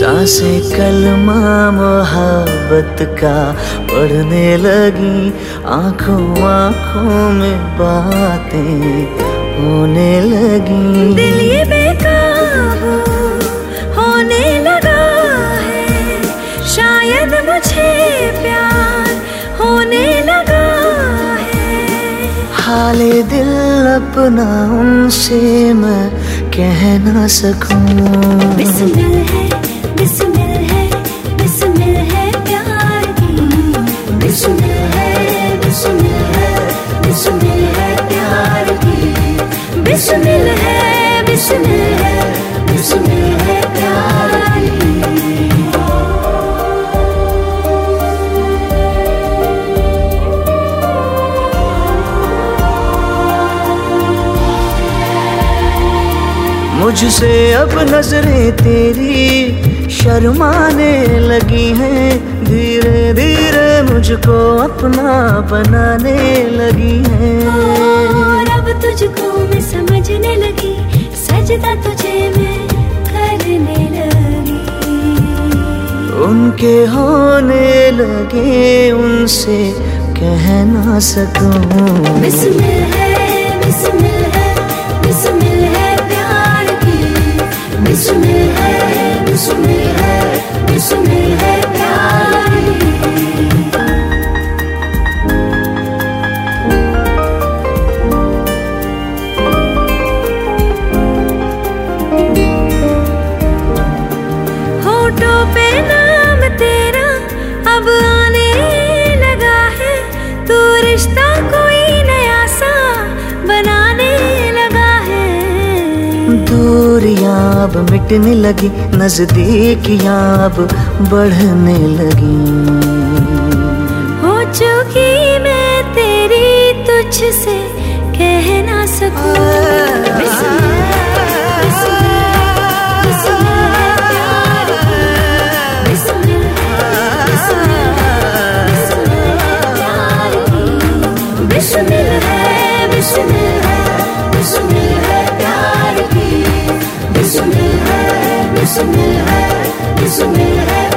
सांसें कलमा मोहब्बत का पढ़ने लगी, आंखों आंखों में बातें होने लगी। दिल ये बेकाबू होने लगा है, शायद मुझे प्यार होने लगा है। हाले दिल अपना उनसे मैं कह ना सकूं। बिस्मिल है, बिस्मिल है, बिस्मिल है प्यार की। बिस्मिल है, बिस्मिल है, बिस्मिल है प्यार की। बिस्मिल है, बिस्मिल है, बिस्मिल है प्यार की। मुझसे अब नजरें तेरी शर्माने लगी हैं, धीरे धीरे मुझको अपना बनाने लगी हैं। और अब तुझको मैं समझने लगी, सजदा तुझे मैं करने लगी। उनके होने लगे उनसे कह ना सकूं। बिस्मिल है, बिस्मिल है, बिस्मिल है प्यार की। बिस्मिल है, बिस्मिल है, बिस्मिल है प्यार की। होठों पे नाम तेरा अब आने लगा है, तू रिश्ता कोई नया सा बनाने लगा है। दूरियां अब मिटने लगी, नजदीकियां अब बढ़ने लगी। हो चुकी मैं तेरी, तुझसे कह ना सकूं। बिस्मिल है, बिस्मिल है प्यार की। बिस्मिल है, बिस्मिल है, बिस्मिल है प्यार की। बिस्मिल है, बिस्मिल है, बिस्मिल है प्यार की। बिस्मिल है, बिस्मिल है, बिस्मिल है